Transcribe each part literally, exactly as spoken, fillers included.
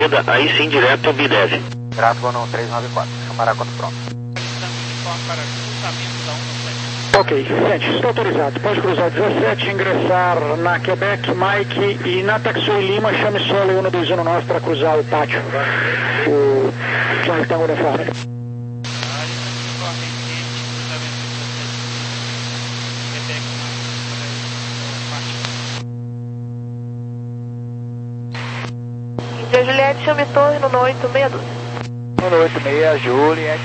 Aí sim, direto ao Bidev. Trato no três nove quatro, chamará quando pronto. Ok, gente, está autorizado. Pode cruzar dezessete, ingressar na Quebec, Mike e na Taxway Lima, chame solo um dois um nove para cruzar o pátio. O Flight Tango uniforme. Índia Juliette, chame torre no oito seis dois. No oito seis, Juliette.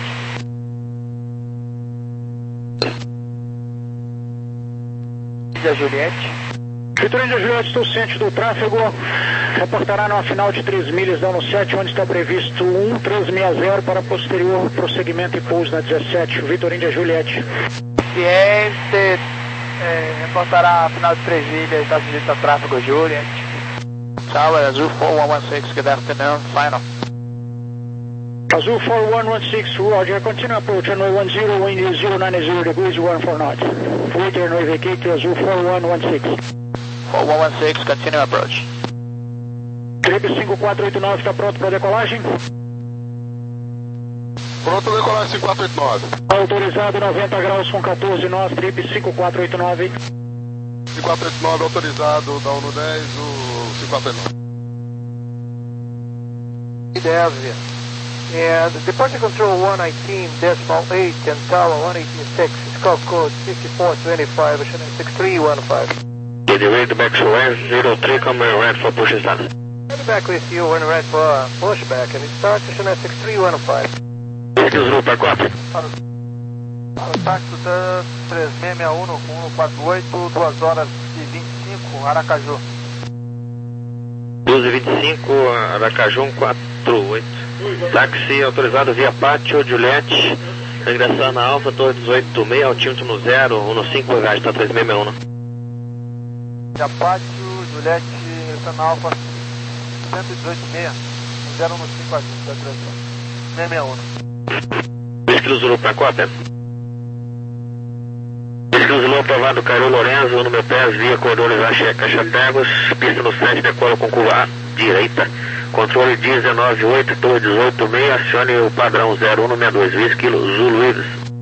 Índia Juliette. Vitor Índia Juliette, estou ciente do tráfego. Reportará numa final de três milhas da U sete, onde está previsto um três seis zero para posterior prosseguimento e pouso na dezessete. Vitor Índia Juliette. Ciente, é, reportará a final de três milhas, está sujeito a tráfego, Juliette. Tower, Azul four one one six, good afternoon, final. Azul four one one six, Roger, continue approach, runway one zero, wind is zero nine zero degrees, one four knot. Wait runway vacate, Azul four one one six. four one one six, continue approach. Trip cinco quatro oito nove está pronto para decolagem? Pronto para decolagem cinco quatro oito nove. Autorizado noventa graus com quatorze nós, trip cinco quatro oito nove. cinco quatro oito nove autorizado, da um dez, o cinco quatro oito nove. Deve. And departure control one nineteen decimal eight and tower one eighty-six, scope code fifty-four twenty-five, Channel six three one five. Get the ready back to land, zero three, come red for push start. I'll be back with you when ready for uh, pushback and it starts to Channel six three one five. Zulu para quatro. Para o táxi da três seis seis um com um quatro oito, duas horas e vinte e cinco, Aracaju. doze e vinte e cinco, Aracaju um quatro oito. Táxi autorizado via pátio, Juliette. Ingressar na Alfa, torre dezoito seis, altímetro no zero, um cinco, bagagem, está três seis seis um. Via pátio, Juliette, ingressando na Alfa, cento e dezoito seis, zero um cinco, agita, três seis seis um. dois quilos Zulu para quatro, dois quilos Zulu aprovado, Cairo Lorenzo, no meu pés, via corredores Caixa Pegos, pista no sete, decolo com curva A, direita. Controle dezenove oito, torre dezoito seis, acione o padrão zero um seis dois, vinte quilos, Zulu Ives.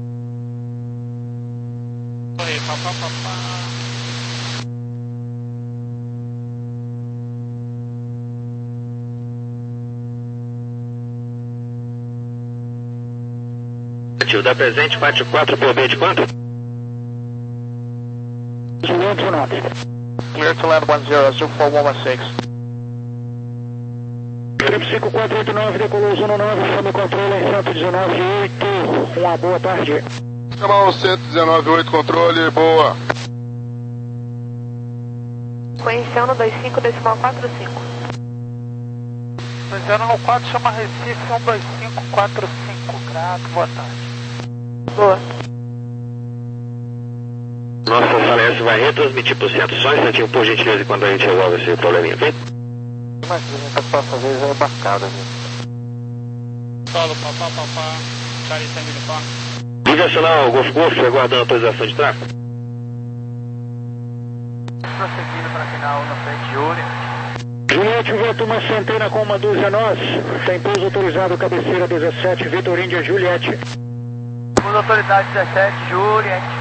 Ativo da presente, pátio quatro por B de quanto? Zulu to nove. Clear to land one zero, Azul four one one six. Trip cinco quatro oito nove, decolou Zona nove, chama o controle em cento e dezenove oito. Uma boa tarde. Chamar o cento e dezenove oito, controle, boa. Conhecendo dois cinco decimal quatro cinco. dois zero quatro, chama Recife, um dois cinco quatro cinco, grato, boa tarde. Boa. Nossa sala S vai retransmitir para o centro. Só um instantinho, por gentileza, quando a gente resolve esse probleminha, ok? Mas a próxima vez é embarcada, né? Solo, papá, papá, Charlie Tango Uniforme. Direcional, Golf Golf, aguardando autorização de tráfego. Prosseguindo para a final na frente, Júlia. Juliette, vento uma centena com uma dúzia nós. Tem pouso autorizado, cabeceira dezessete, Vitor Índia Juliette. Pouso autoridade dezessete, Juliette.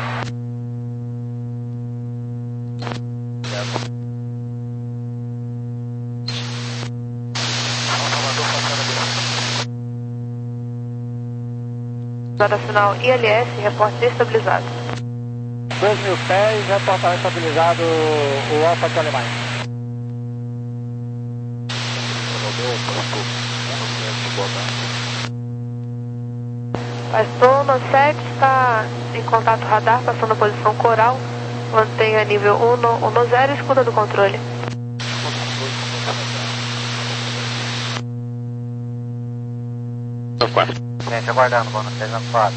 Zona final I L S, reporte estabilizado. dois mil pés, reportar estabilizado o Alfa de Alemanha. Pastor no sete está em contato radar, passando a posição coral. Mantenha nível um no zero, escuta do controle. quatro. Gente, aguardando, vamos no três quatro.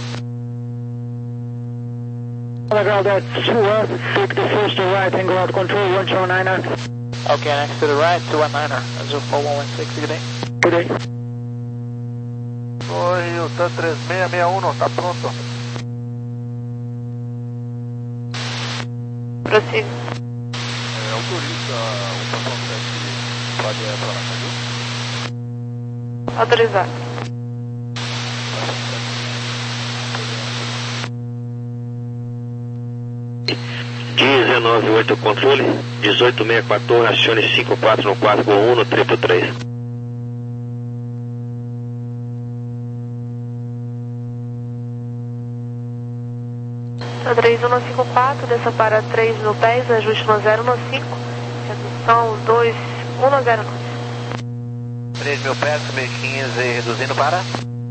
Legal, that's two one, take the first to right, and go out control one two niner. Ok, next to the right, two one niner, Azul four one one six, good day. Good day. Oi, o T A três seis seis um, tá pronto. Prossiga. É, autoriza o Patrão sete pode ir para Aracaju? Autorizado. dezenove oito controle, dezoito seis quatorze, acione cinco quatro no quatro com um no triplo três. três um cinco quatro, desça para três mil pés, ajuste no zero no cinco, redução dois um no zero nove. três mil pés, meio quinze, reduzindo para?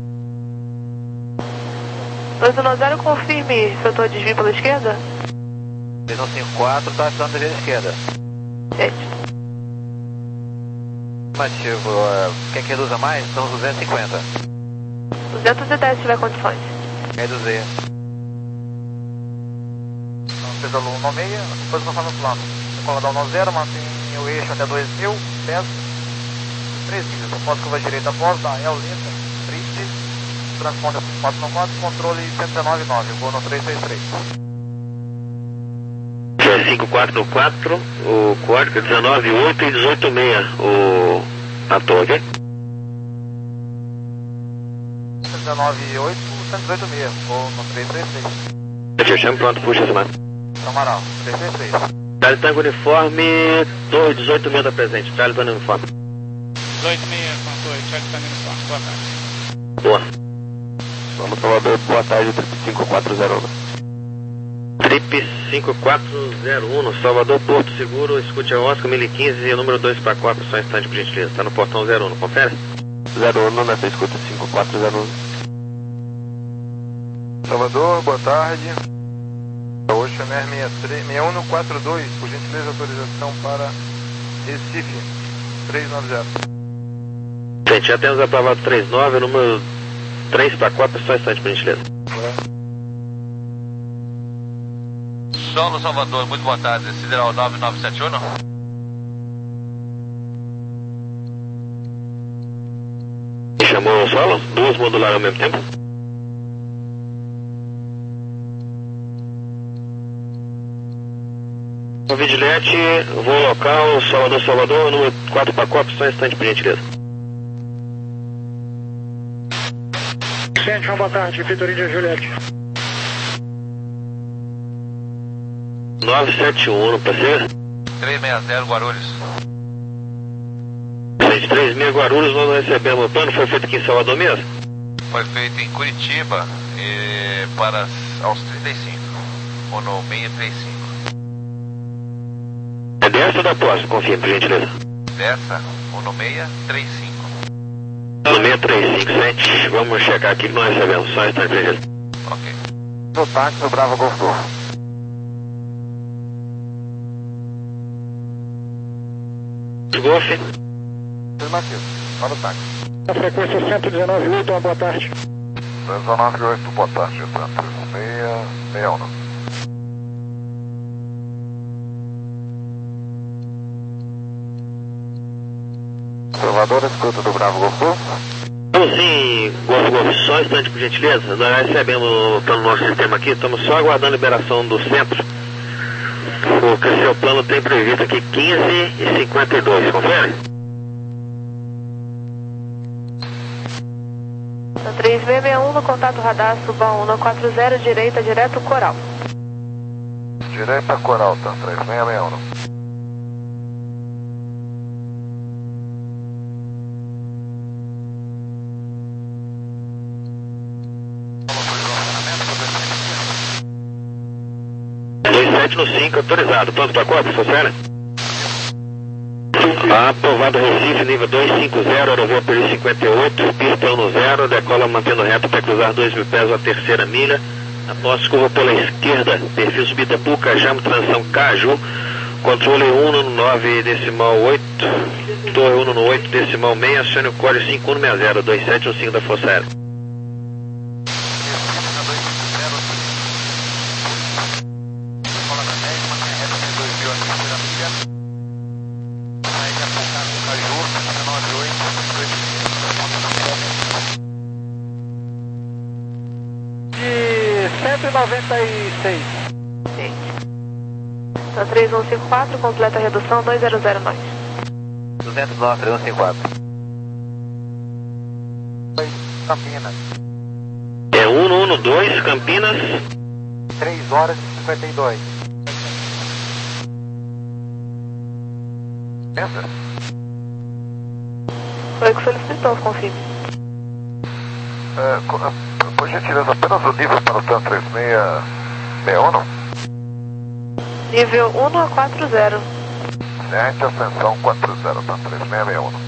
dois um no zero, confirme se eu estou desvio pela esquerda. três um cinco quatro, está ajudando a esquerda. Certo. Afirmativo, uh, quer que reduza mais? São duzentos e cinquenta. duzentos e dez se tiver condições. Reduzir. Pedal um no meia, depois não faz no plano. Acomodar no zero, mantém o eixo até dois mil, pés, três milhas. Após curva direita, após da L lenta, triste, transponde quatro no quatro, controle cento e dezenove nove, vou no três seis três. cinco quatro no quatro, o código é dezenove oito e dezoito seis, o a torre. cento e dezenove oito, cento e dezoito seis, vou no três três três. Eu chamo pronto, puxa essa mano. Amaral, três três três. Charlie Tango Uniforme, torre dezoito seis da presente, Charlie Tango Uniforme. dezoito seis com a torre, Charlie Tango Uniforme, boa tarde. Boa. Vamos, Salvador, boa tarde, cinco quatro zero um. Trip cinco quatro zero um, no Salvador, Porto Seguro, escute a Oscar mil e quinze, número dois para quatro, só um instante, por gentileza. Está no portão zero um, confere? zero um, nessa escuta cinco quatro zero um. Salvador, boa tarde. Ocean Air seis um um quatro dois, por gentileza, autorização para Recife, três nove zero. Gente, já temos aprovado três nove, número três para quatro, só um instante, por gentileza. Solo Salvador, muito boa tarde, Sideral nove nove sete um. Me chamou o solo? Duas modulares ao mesmo tempo? O Vigilete, voo local, Salvador, Salvador, número quatro para quatro, só um instante, por gentileza. Sente, uma boa tarde, Vitorino Juliette. nove sete um, para ser? três seis zero Guarulhos. Gente, três seis Guarulhos, nós não recebemos o plano, foi feito aqui em Salvador mesmo? Foi feito em Curitiba e para aos trinta e cinco, ou no seis três cinco. É dessa ou da próxima? Confirme, por gentileza. Dessa, ou no seis três cinco. No seis três cinco, sete, vamos checar aqui que nós recebemos, só um instante, por gentileza. Ok. No táxi do Bravo Golf Golf. Golf. Afirmativo, para o táxi. A frequência cento e dezenove oito, uma boa tarde. dezenove oito, boa tarde, tanto. seis seis um. Salvador, escuta do Bravo Golf Golf. Vamos sim, Golf Golf, só um instante, por gentileza. Nós recebemos pelo nosso sistema aqui, estamos só aguardando a liberação do centro. Porque seu plano tem previsto aqui quinze e cinquenta e dois, confere? três seis seis um no contato radar, suba um no quatro zero, direita, direto, Coral. Direita Coral, tá, três seis seis um. dois sete no cinco, autorizado. Pronto para quatro, funciona? Aprovado Recife, nível duzentos e cinquenta, aerovoo período cinquenta e oito, pista um no zero, decola mantendo reto até cruzar dois mil pés a terceira milha. Após curva pela esquerda, perfil subida Puca, Jamo, transição Caju, controle um no nove decimal oito, torre um no oito decimal seis, acione o código cinco um seis zero, dois sete um cinco da Força Aérea. cento e noventa e seis. Sim. Então, três um cinco quatro, completa a redução dois zero zero nove. duzentos e nove, três um cinco quatro. Campinas. É um um um dois, Campinas. três horas e cinquenta e dois. Pensa? Foi o que solicitou, confirme. É, co- é, por gentileza, apenas o nível para o TAN três seis seis um, não? Nível um a quatro zero. Sete, ascensão quatro zero, TAN três seis seis um.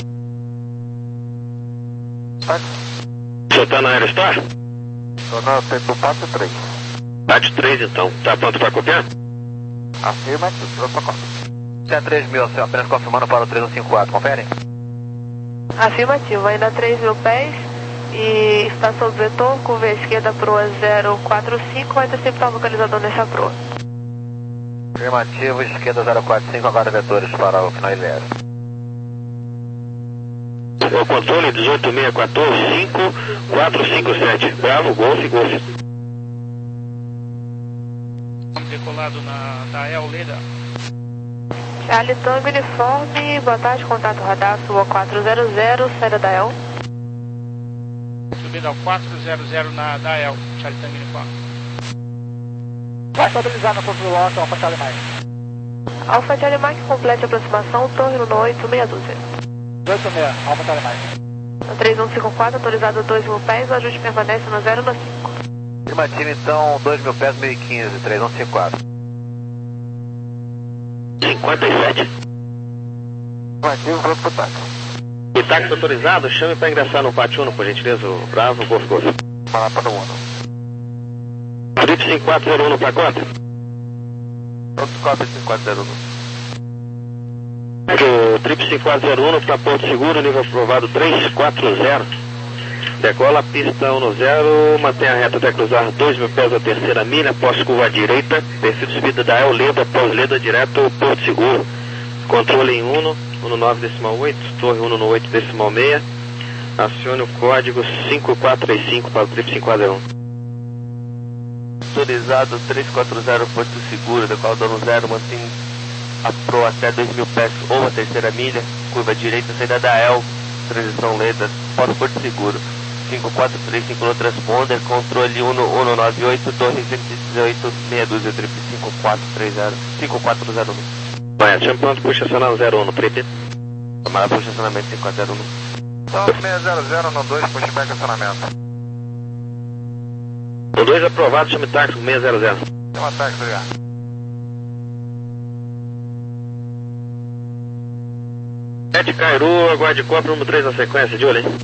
O senhor tá na Aerostar? Estou na do Pátio três. Pátio três então. Tá pronto para copiar? Afirma que o para conta. T três mil, senhor, apenas confirmando para o três um cinco quatro, confere? Afirmativo, ainda três mil pés e está sob vetor, curva esquerda proa zero quatro cinco, vai ter sempre um localizador nessa proa. Afirmativo, esquerda zero quatro cinco, agora vetores para o final I L S. O controle dezoito seis um quatro cinco quatro cinco sete. Bravo, Golf, Golf. Decolado na da El Leda. Charlie Tango Uniforme, boa tarde, contato radar, sua quatro zero zero, saída da El. Subida ao quatro zero zero na da El, Charlie Tango Uniforme. Vai estabilizar no ponto do alto, Alfa Charlie Mike. Alfa Charlie Mike, complete a aproximação, torre no oito, meia dúzia. dois seis, Alfa Charlie Mike. No três um cinco quatro, autorizado dois mil pés, o ajuste permanece no zero no cinco. Afirmativo, então, dois mil pés, mil e quinze, três um cinco quatro. cinquenta e sete. Afirmativo, pronto para o táxi. E táxi autorizado, chame para ingressar no Pátio um, por gentileza, o Bravo, Golf, Golf. Para para o Uno. Trip cinco quatro zero um no pacote. Pronto, cópia cinco quatro zero um. O Trip cinco quatro zero um para Porto Seguro, nível aprovado três quatro zero. Decola, pista um zero, mantém a reta até cruzar dois mil pés a terceira milha, após curva à direita, perfil de subida da El Leda, pós-Leda, direto Porto Seguro. Controle em um, um nove decimal oito, torre um oito decimal seis. Acione o código cinco quatro três cinco para o Trip cinco quatro zero um. Autorizado três quatro zero Porto Seguro, decola do zero, mantém a proa até dois mil pés ou a terceira milha, curva direita, saída da El, transição Leda, pós-Porto Seguro. cinco quatro três cinco no transponder, controle um um nove oito, torre cento e dezoito, meia dúzia, trip cinco quatro três zero, cinco quatro zero um. Vai, chame pronto, puxa acionar zero um no trip. Tomara para o estacionamento cinco quatro zero um. Então, seis zero zero no dois, pushback acionamento. O dois aprovado, chame táxi seis zero zero. Tem um ataque, obrigado. sete Cairu, aguarde copa número três na sequência, de olho, hein?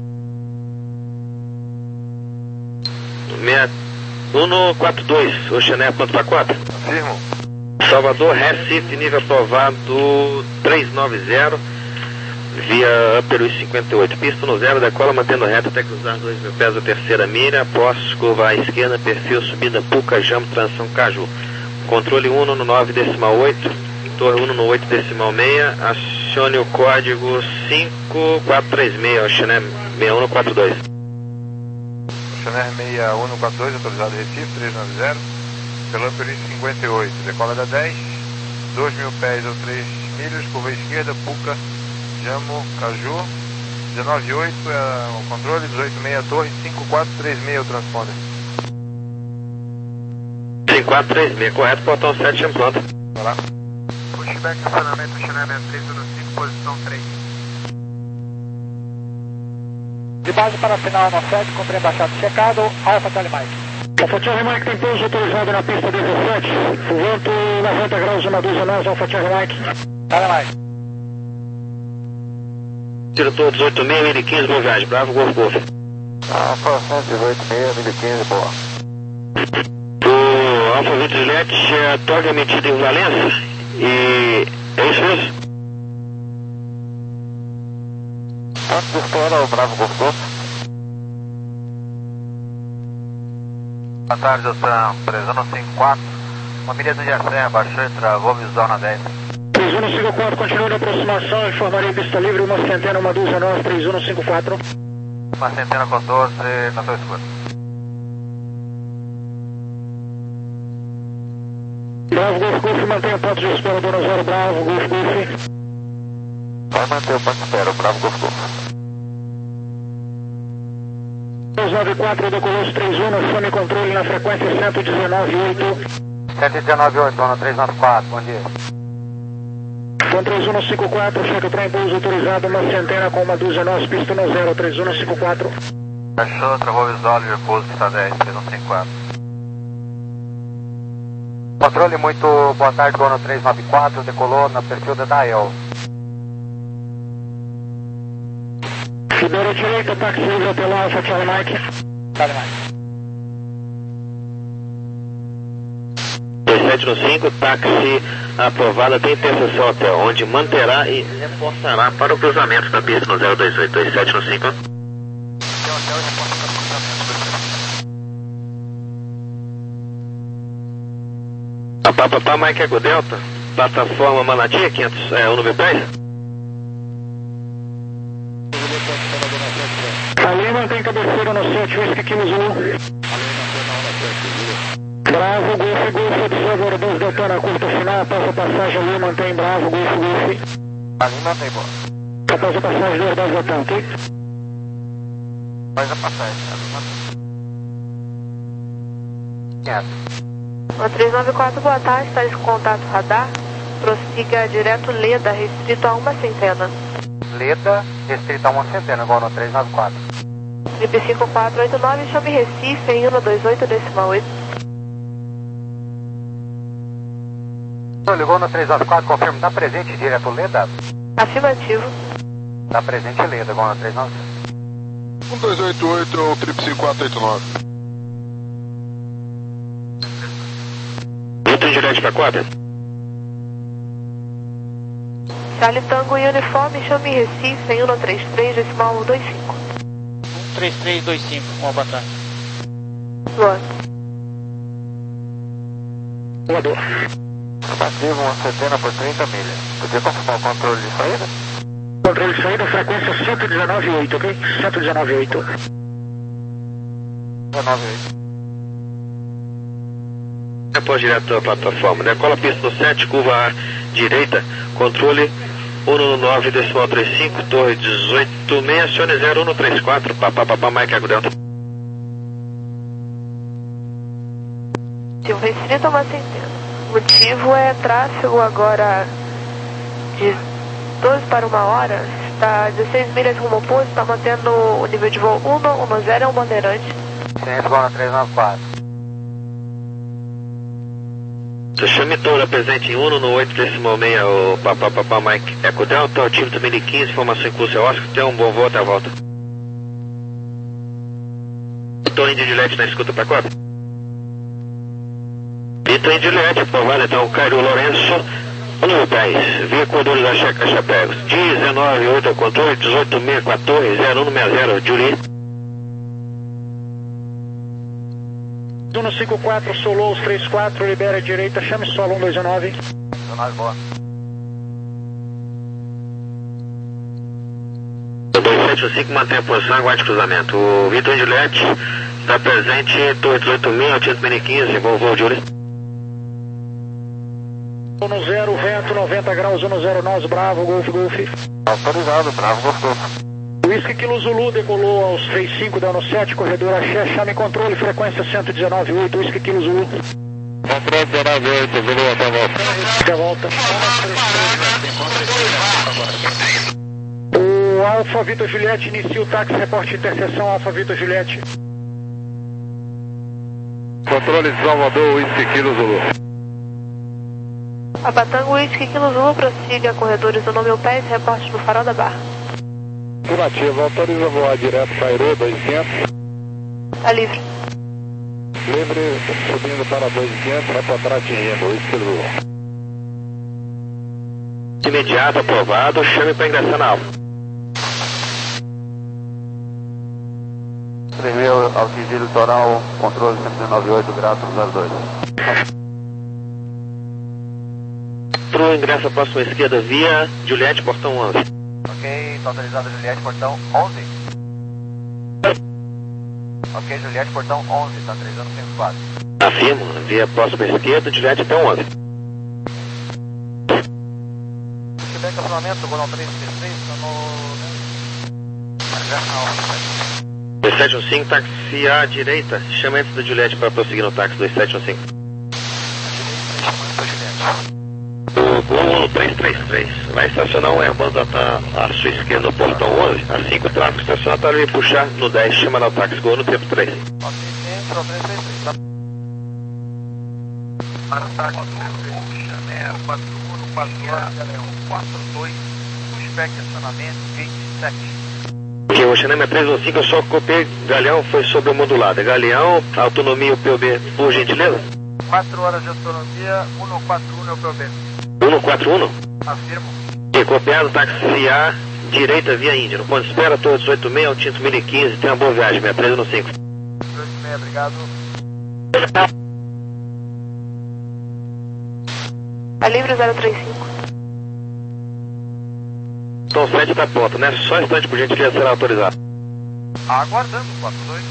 um quatro dois, Oceané, ponto pacote. Afirmo. Salvador, Recife, nível aprovado trezentos e noventa, via Upper cinquenta e oito. Pista no zero, decola mantendo reta até cruzar dois mil pés a terceira milha, após curva à esquerda, perfil subida Puca, Jamo, transição Caju. Controle um no nove decimal oito, torre um no oito decimal seis, acione o código cinco quatro três seis, Oceané seis um quatro dois. Chanel seis um quatro dois, autorizado Recife, trezentos e noventa, pelo Upper cinquenta e oito, decola da dez, dois mil pés ou três milhas, curva esquerda, Puca, Jamo, Caju, dezenove e oito é o controle, dezoito e seis torre, cinco quatro três seis o transponder. cinco quatro três seis, correto, portão sete, chame pronto. Vai lá. Pushback, acionamento, Chanel sessenta e três zero cinco, posição três. De base para final no sete, cumprir embaixado checado, Alfa Charlie Mike. Alfa Charlie Mike tem pouso autorizado na pista dezessete, vento noventa graus, uma dúzia nós, Alfa Charlie Mike. Charlie Mike. Diretor dezoito seis, mil e quinze, boa viagem, Bravo, Golf, Golf. Alfa cento e dezoito seis, mil e quinze, boa. O Alfa Vito Juliette é toque emitido em Valença e é isso mesmo? Antes de espera, o Bravo Golf Golf. Boa tarde, Oceano, três um cinco quatro. Família do Serra, baixou e travou visual na dez. três um cinco quatro, continua na aproximação, informarei pista livre, uma centena, uma dúzia nós, três um cinco quatro. Uma centena quatorze, na sua escuta. Bravo, Golf, Golf, mantém o ponto de espera do zero, Bravo, Golf, Golf. Vai manter o ponto de espera, o Bravo Golf Golf. três nove quatro, decolou os três um, chame controle na frequência cento e dezenove oito. cento e dezenove oito, zona três nove quatro, bom dia. Tom três um cinco quatro, cheque para pouso autorizado, uma centena com uma dúzia nós, pista no zero, três um cinco quatro. Achou, travou visual, repouso, pista dez, três um cinco quatro. Controle, muito boa tarde, zona três nove quatro, decolou na perfil da Dael. Ribeira direita, táxi Usa pelo Alfa, Charlie Mike. Charlie Mike. sete no cinco, táxi aprovada, tem interseção hotel, onde manterá e reforçará para o cruzamento da pista no zero dois oito, dois sete no cinco. Papá, papá, Mike Eco Delta, plataforma Manati, quinhentos, é, um pés. Ali mantém cabeceira no sete, Whisky Kilo Zulu. Bravo, Golf, Golf, observador dois, detona, curta final, passa passagem ali, mantém Bravo, Golf, Golf. Ali mantém, boa. Após a passagem, dois, dez, detona, ok? Faz a passagem, ali mantém. Uma três nove quatro, boa tarde, está com contato radar, prossiga direto Leda, restrito a uma centena. Leda, restrito a uma centena, igual no três nove quatro. Trip cinco quatro oito nove, chame Recife em um dois oito, decimal oito. Ligou no três nove quatro, confirma, está presente direto Leda? Afirmativo. Está presente Leda, igual no três nove. um dois oito oito ou trip cinco quatro oito nove. Vitor direto para quadra. Charlie Tango e uniforme, chame Recife em um três três, decimal dois cinco. um três três dois cinco, uma boa tarde. Boa. Voador. Ativo uma centena por trinta milhas. Podia confirmar o controle de saída? Controle de saída, frequência cento e dezenove oito, ok? cento e dezenove oito. dezenove oito. Após direto da plataforma, decola pista no sete, curva A, direita, controle um um nove, decimal trinta e cinco, torre dezoito seis, acione zero um três quatro, papá, papá, Mike Eco Delta. Motivo restrito a uma centena. O motivo é tráfego agora de doze para uma hora, está dezesseis milhas rumo oposto, está mantendo o nível de voo um um zero, é um bandeirante. Ciência igual no três nove quatro. Chame Toura presente em um um oito, decimal seis, o papá, papá, Mike Eco Delta, o time também de quinze, informação em curso é Oscar, tem um bom voo até a volta. Torre de Juliette na escuta para quatro. Vitor em Juliette, aprovado então, Cairo Lourenço, um dez, via Cordões da Checa Chapéus, dezenove oito, controle, dezoito seis quatorze, zero um seis zero, Julie. um cinco quatro, solou os três quatro, libera a direita, chame solo um dois nove. dezenove, boa. dois sete cinco, mantém a posição, aguarde cruzamento. O Vitor em Juliette está presente, torre dezoito seis, oitocentos quinze, bom voo, Julie. um zero, vento, noventa graus, um zero, nós, Bravo, Golf, Golf. Autorizado, Bravo, Golf, Golf. Whisky Kilo Zulu decolou aos três cinco, deu no sete, corredor Axé, chame controle, frequência cento e dezenove oito, Whisky Kilo Zulu. Controle dezenove oito, Zulu, até a volta. Até a volta. O Alfa Vitor Juliette inicia o táxi, reporte de interseção, Alfa Vitor Juliette. Controle de Salvador, Whisky Kilo Zulu. Abatango Whisky Kilo Zulu, prossiga corredores do nome Pés, reporte no Farol da Barra. Afirmativo, autoriza voar direto Cairo, duzentos. Tá livre. Livre, subindo para dois mil e quinhentos, vai para trás atingindo, Whisky Zulu. Imediato, aprovado, chame para ingressar na alfa. três mil, Altigírio Litoral, controle cento e dezenove oito, Graça zero dois. Pro ingresso à próxima esquerda via Juliette, portão onze. Ok, está autorizado Juliette, portão onze. Ok, Juliette, portão onze, está autorizando cinco quatro. Afirmo, via próxima esquerda, Juliette até onze. Quebec, acionamento, Golão três três três, está no... sete um cinco, táxi à direita, chama antes da Juliette para prosseguir no táxi dois sete um cinco. O um três três três, vai estacionar um Airbus à sua esquerda no portão onze, assim que o tráfego estacionatório vai puxar no dez, chama lá o táxi Gol no tempo três. Para o táxi Chanel quatro um quatro quatro dois, suspect estacionamento vinte e sete. Ok, o Chanel três um cinco, eu só copiei, Galeão foi sobremodulada. Galeão, autonomia, o P O B, por gentileza? quatro horas de autonomia, cento e quarenta e um é o P O B. cento e quarenta e um? Afirmo. Ok, copiado, táxi A, direita via Índia. No ponto de espera, Torre dezoito seis, Altinto mil e quinze, tem uma boa viagem, sessenta e três um cinco. dezoito seis, obrigado. A livre zero três cinco. Então sete está pronto, né? Só um instante, por gentileza, será autorizado. Aguardando, quatro dois.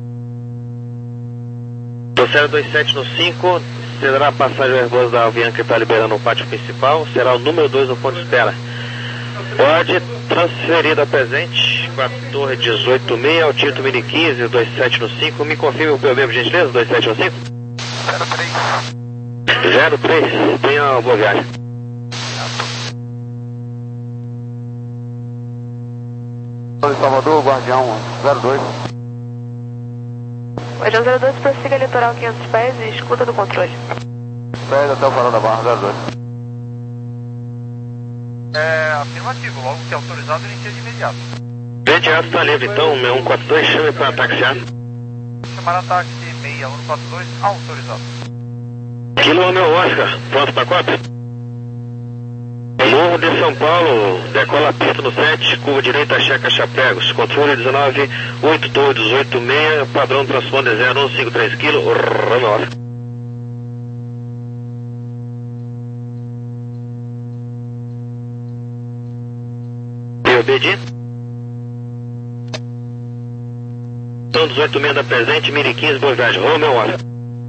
Processo dois sete no cinco, será a passagem do Airbus da Avianca que está liberando o pátio principal, será o número dois no ponto de espera. Pode transferir da presente com a Torre dezoito seis, Altinto mil e quinze, dois sete no cinco, me confirme o P O B, por gentileza, dois sete um cinco? zero três. zero três, tenha uma boa viagem. Salvador, Guardião zero dois. Guardião zero dois, prossiga litoral quinhentos pés e escuta do controle. Pés até o farol da Barra zero dois. É afirmativo, logo que autorizado, inicia de imediato. Imediato está livre, então, seis um quatro dois, chame para taxiar. Chamar a táxi seis um quatro dois, autorizado. Kilo Romeo Oscar, pronto para quatro? Morro de São Paulo, decola a pista no sete, curva direita, checa Chapegos, controle dezenove, oito, Torre dezoito seis, padrão transponder zero um cinco três kilo, Romeo Oscar. P O B de? Então dezoito seis da presente, mil e quinze, boa viagem, Romeo Oscar.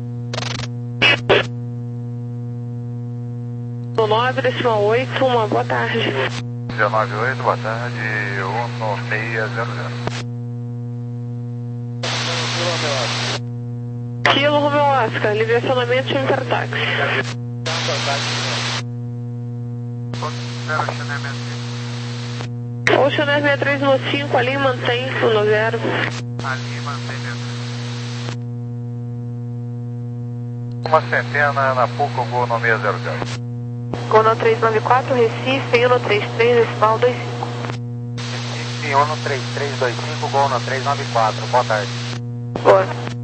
nove, decimal oito, uma boa tarde. dezenove oito, boa tarde, um seis zero zero. Kilo Romeo Oscar, livre acionamento, chame para o táxi. Ou Chanel sessenta e três no cinco, ali mantém no zero. Ali mantém dentro. Uma centena na Puca, Gol no seis zero zero. Gol no três nove quatro, Recife, Uno três três, decimal dois cinco. Recife, Uno três três dois cinco, Gol no três nove quatro, boa tarde. Boa.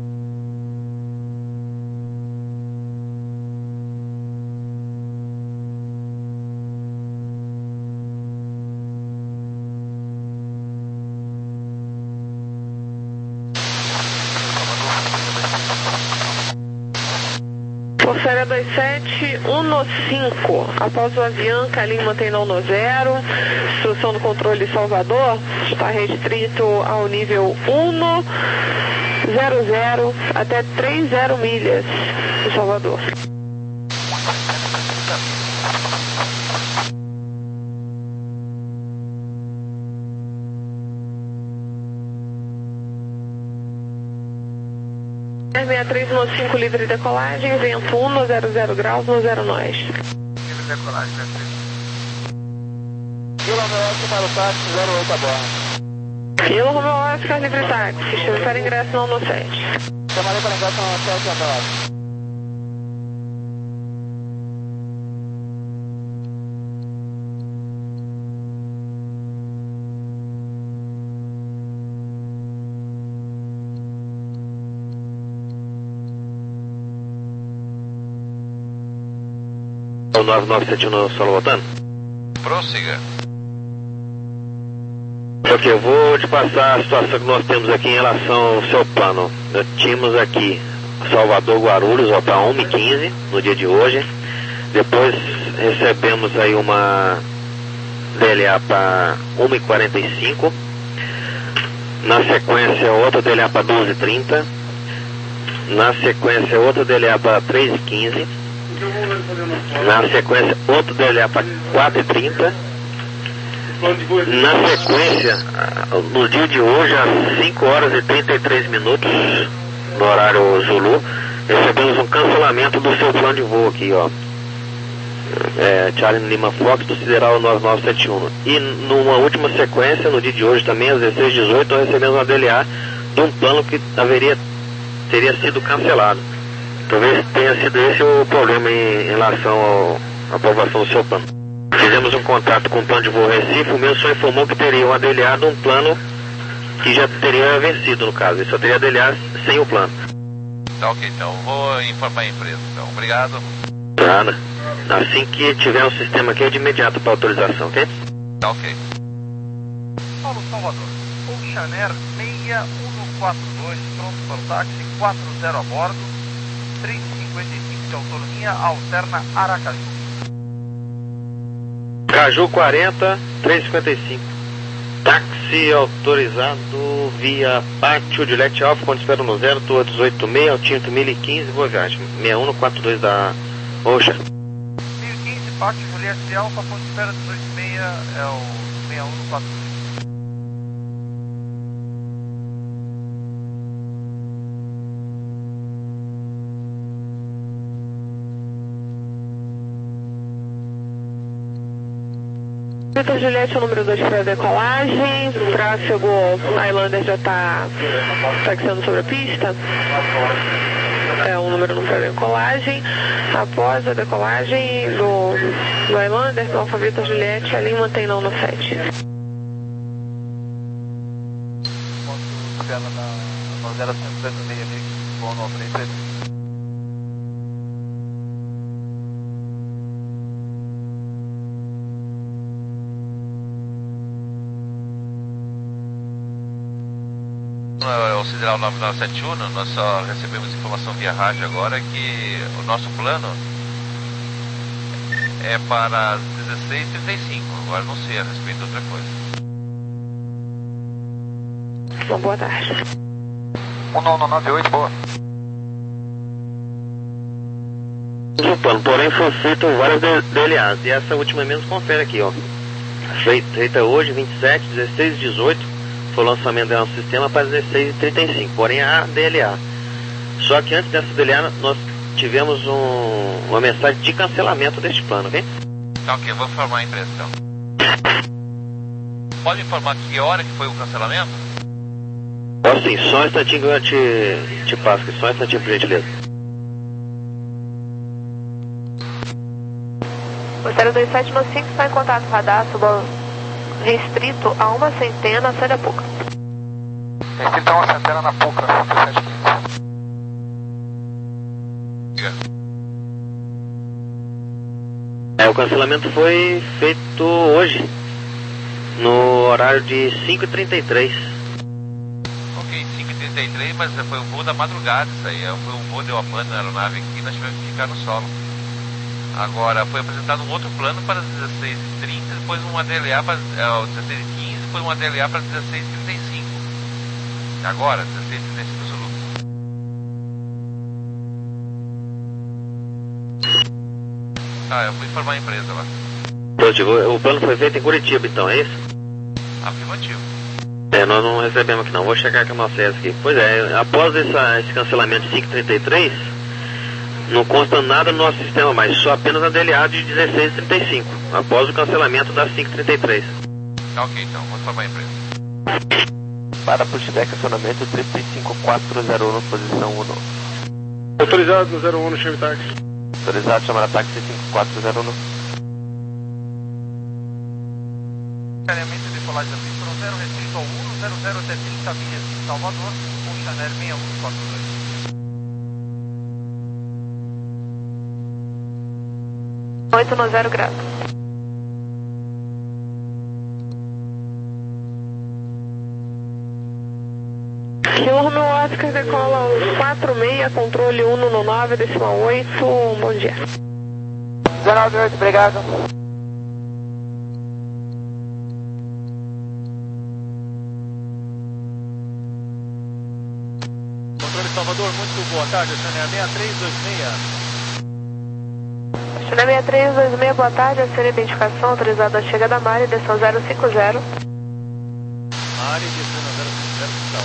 Portaria dois sete, um cinco, após o Avianca, a linha mantém no zero, instrução do controle Salvador, está restrito ao nível um zero zero até trinta milhas de Salvador. sessenta e três no cinco, livre decolagem, vento um no zero zero graus no zero nós. Livre decolagem, né? Kilo Romeo Oscar para o táxi zero oito a bordo. Kilo Romeo Oscar, livre táxi, chame para ingresso no no sete. Chamarei para ingresso no sete a bordo. O nove nove sete no solo voltando? Prossiga. Ok, eu vou te passar a situação que nós temos aqui em relação ao seu plano. Nós tínhamos aqui Salvador Guarulhos, voltar uma e quinze no dia de hoje. Depois recebemos aí uma D L A para uma e quarenta e cinco. Na sequência outra D L A para doze e trinta. Na sequência outra D L A para três e quinze. Na sequência, outro D L A para quatro e trinta. Na sequência, no dia de hoje, às cinco horas e trinta e três minutos, no horário Zulu, recebemos um cancelamento do seu plano de voo aqui, ó. É, Charlie Lima Fox do Sideral nove nove sete um. E numa última sequência, no dia de hoje também, às dezesseis e dezoito, nós recebemos uma D L A de um plano que haveria, teria sido cancelado. Talvez tenha sido esse o problema em, em relação ao, à aprovação do seu plano. Fizemos um contato com o plano de voo Recife, o mesmo só informou que teria uma D L A de um plano que já teria vencido, no caso. Ele só teria D L A sem o plano. Tá ok, então. Vou informar a empresa, então. Obrigado. Nada. Assim que tiver um sistema aqui, é de imediato para autorização, ok? Tá ok. Paulo Salvador, Oceanair seis um quatro dois, pronto para o táxi, quatro zero a bordo, três cinquenta e cinco de autonomia, alterna Aracaju. Caju quarenta, três cinquenta e cinco. Táxi autorizado via Pátio de Lete Alfa, quando espero no zero, Toa dezoito seis, Altímetro mil e quinze, boa viagem. seis um quatro dois da Ocean. mil e quinze, Pátio Juliette Alfa, ponto de espera dezoito seis, é o seis um quatro dois. Vitor Juliette, o número dois para a decolagem, tráfego Highlander já está taxiando sobre a pista, é o número um para a decolagem. Após a decolagem do, do Highlander, do Alfa Vitor Juliette, a linha mantém não no sete. Ponto espera na zero cento e seis ali, bom no três três. O Sideral nove nove sete um, nós só recebemos informação via rádio agora que o nosso plano é para dezesseis e trinta e cinco. Agora não sei a respeito de outra coisa. Bom, boa tarde. um nove nove oito, boa. O plano, porém, foi feito várias D L As. E essa última mesmo confere aqui, ó. Feita hoje, vinte e sete, dezesseis e dezoito. Foi o lançamento do nosso sistema para dezesseis e trinta e cinco, porém a D L A. Só que antes dessa D L A nós tivemos um, uma mensagem de cancelamento deste plano, ok? Tá ok, vou informar a empresa então. Pode informar que hora que foi o cancelamento? Ó, sim, só um instantinho que eu te, te passo aqui, só um instantinho por gentileza. O zero dois sete no cinco está em contato com o radar, restrito a uma centena, sai da Puca. Restrito a uma centena na Puca, sete quinze. É, o cancelamento foi feito hoje, no horário de cinco e trinta e três. Ok, cinco e trinta e três, mas foi o voo da madrugada isso aí. Foi um voo de uma pane na aeronave aqui e nós tivemos que ficar no solo. Agora, foi apresentado um outro plano para dezesseis e trinta, depois uma D L A para é, dezesseis e quinze, depois uma D L A para dezesseis e trinta e cinco. Agora, dezesseis e trinta e cinco Zulu. Ah, eu vou informar a empresa lá. Positivo, o plano foi feito em Curitiba, então, é isso? Afirmativo. É, nós não recebemos aqui não, vou checar com a nossa aqui. Pois é, após essa, esse cancelamento de cinco e trinta e três, não consta nada no nosso sistema mais, só apenas a D L A de dezesseis e trinta e cinco, após o cancelamento das cinco e trinta e três. Tá ok, então, vou informar a empresa. Para pushback, acionamento trinta e cinco quatro zero um, posição um. Autorizado no zero um no Chevy Taxi. Autorizado, chamar a táxi cinco quatro zero um. Careamento de decolagem da pista no zero, restrito ao um, zero zero até trinta milhas de Salvador, Oceanair seis um quatro dois. oito no zero graus. Senhor meu Oscar, decola quatro seis, controle um no nove, decimal oito, bom dia. dezenove oito, obrigado. Controle Salvador, muito boa tarde, Oceanair seis três dois seis. Na sessenta e três vinte e seis, boa tarde, a ser identificação autorizada a chegada da Mari, desceu zero cinco zero. Mari, descendo zero cinco zero.